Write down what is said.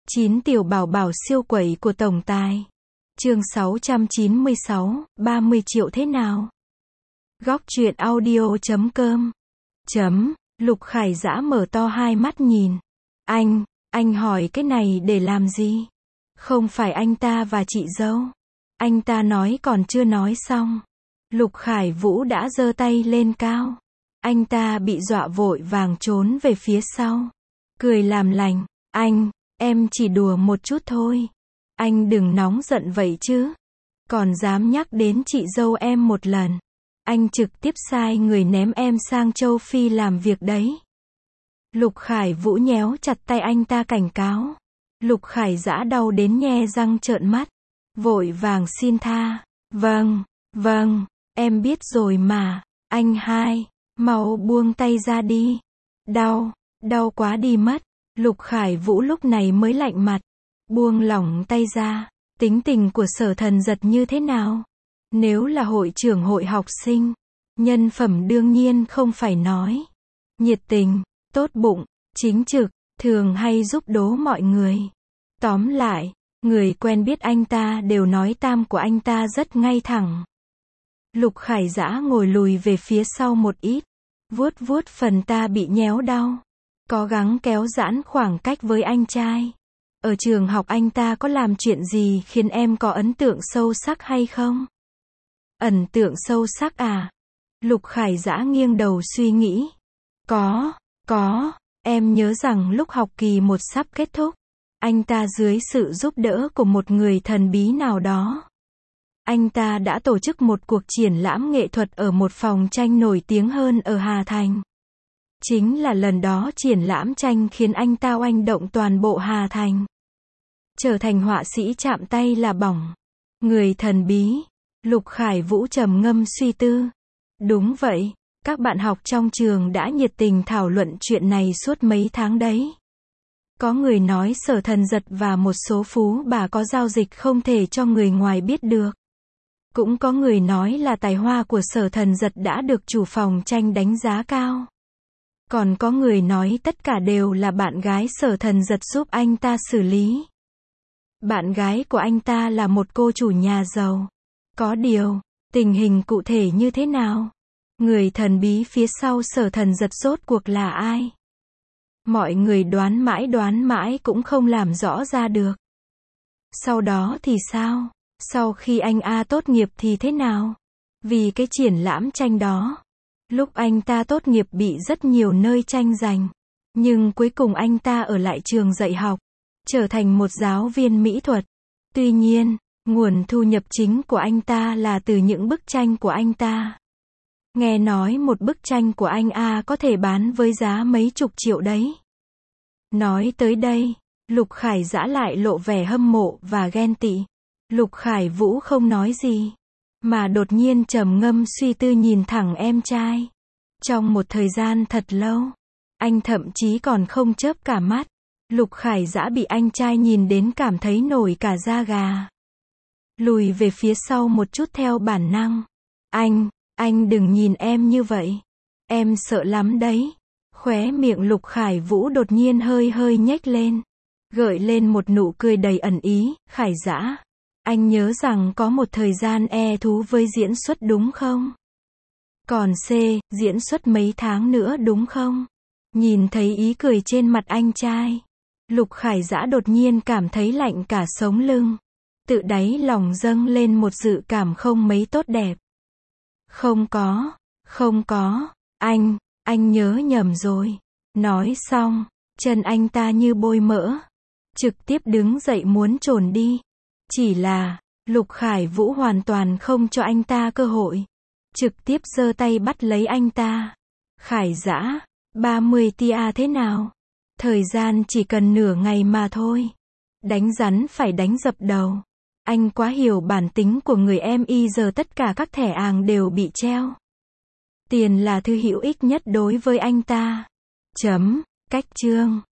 9 tiểu bảo bảo siêu quẩy của tổng tài. Chương 696, 30 triệu thế nào? Góc truyện audio.com. Lục Khải Dã mở to hai mắt nhìn. Anh hỏi cái này để làm gì? Không phải anh ta và chị dâu. Anh ta nói còn chưa nói xong. Lục Khải Vũ đã giơ tay lên cao. Anh ta bị dọa vội vàng trốn về phía sau. Cười làm lành. Em chỉ đùa một chút thôi. Anh đừng nóng giận vậy chứ. Còn dám nhắc đến chị dâu em một lần. Anh trực tiếp sai người ném em sang châu Phi làm việc đấy. Lục Khải Vũ nhéo chặt tay anh ta cảnh cáo. Lục Khải Dã đau đến nhe răng trợn mắt. Vội vàng xin tha. Vâng, em biết rồi mà. Anh hai, mau buông tay ra đi. Đau quá đi mất. Lục Khải Vũ lúc này mới lạnh mặt. Buông lỏng tay ra. Tính tình của Sở Thần Giật như thế nào? Nếu là hội trưởng hội học sinh, nhân phẩm đương nhiên không phải nói. Nhiệt tình, tốt bụng, chính trực, thường hay giúp đố mọi người. Tóm lại, người quen biết anh ta đều nói tam của anh ta rất ngay thẳng. Lục Khải Dã ngồi lùi về phía sau một ít, vuốt phần ta bị nhéo đau. Cố gắng kéo giãn khoảng cách với anh trai. Ở trường học anh ta có làm chuyện gì khiến em có ấn tượng sâu sắc hay không? Ấn tượng sâu sắc à? Lục Khải Dã nghiêng đầu suy nghĩ. Có, em nhớ rằng lúc học kỳ 1 sắp kết thúc, anh ta dưới sự giúp đỡ của một người thần bí nào đó. Anh ta đã tổ chức một cuộc triển lãm nghệ thuật ở một phòng tranh nổi tiếng hơn ở Hà Thành. Chính là lần đó triển lãm tranh khiến anh ta oanh động toàn bộ Hà Thành. Trở thành họa sĩ chạm tay là bỏng. Người thần bí. Lục Khải Vũ trầm ngâm suy tư. Đúng vậy, các bạn học trong trường đã nhiệt tình thảo luận chuyện này suốt mấy tháng đấy. Có người nói Sở Thần Giật và một số phú bà có giao dịch không thể cho người ngoài biết được. Cũng có người nói là tài hoa của Sở Thần Giật đã được chủ phòng tranh đánh giá cao. Còn có người nói tất cả đều là bạn gái Sở Thần Giật giúp anh ta xử lý. Bạn gái của anh ta là một cô chủ nhà giàu. Có điều, tình hình cụ thể như thế nào? Người thần bí phía sau Sở Thần Giật rốt cuộc là ai? Mọi người đoán mãi cũng không làm rõ ra được. Sau đó thì sao? Sau khi anh A tốt nghiệp thì thế nào? Vì cái triển lãm tranh đó, lúc anh ta tốt nghiệp bị rất nhiều nơi tranh giành. Nhưng cuối cùng anh ta ở lại trường dạy học, trở thành một giáo viên mỹ thuật. Tuy nhiên, nguồn thu nhập chính của anh ta là từ những bức tranh của anh ta. Nghe nói một bức tranh của anh A có thể bán với giá mấy chục triệu đấy. Nói tới đây, Lục Khải Dã lại lộ vẻ hâm mộ và ghen tị. Lục Khải Vũ không nói gì, mà đột nhiên trầm ngâm suy tư nhìn thẳng em trai. Trong một thời gian thật lâu, anh thậm chí còn không chớp cả mắt. Lục Khải Dã bị anh trai nhìn đến cảm thấy nổi cả da gà. Lùi về phía sau một chút theo bản năng. Anh đừng nhìn em như vậy. Em sợ lắm đấy. Khóe miệng Lục Khải Vũ đột nhiên hơi nhếch lên. Gợi lên một nụ cười đầy ẩn ý. Khải Dã, anh nhớ rằng có một thời gian thú với diễn xuất đúng không? Còn diễn xuất mấy tháng nữa đúng không? Nhìn thấy ý cười trên mặt anh trai, Lục Khải Dã đột nhiên cảm thấy lạnh cả sống lưng. Tự đáy lòng dâng lên một dự cảm không mấy tốt đẹp. Không có, anh nhớ nhầm rồi. Nói xong, chân anh ta như bôi mỡ. Trực tiếp đứng dậy muốn trốn đi. Chỉ là, Lục Khải Vũ hoàn toàn không cho anh ta cơ hội. Trực tiếp giơ tay bắt lấy anh ta. Khải Dã, 30 tia thế nào? Thời gian chỉ cần nửa ngày mà thôi. Đánh rắn phải đánh dập đầu. Anh quá hiểu bản tính của người em giờ tất cả các thẻ àng đều bị treo. Tiền là thứ hữu ích nhất đối với anh ta. Cách chương.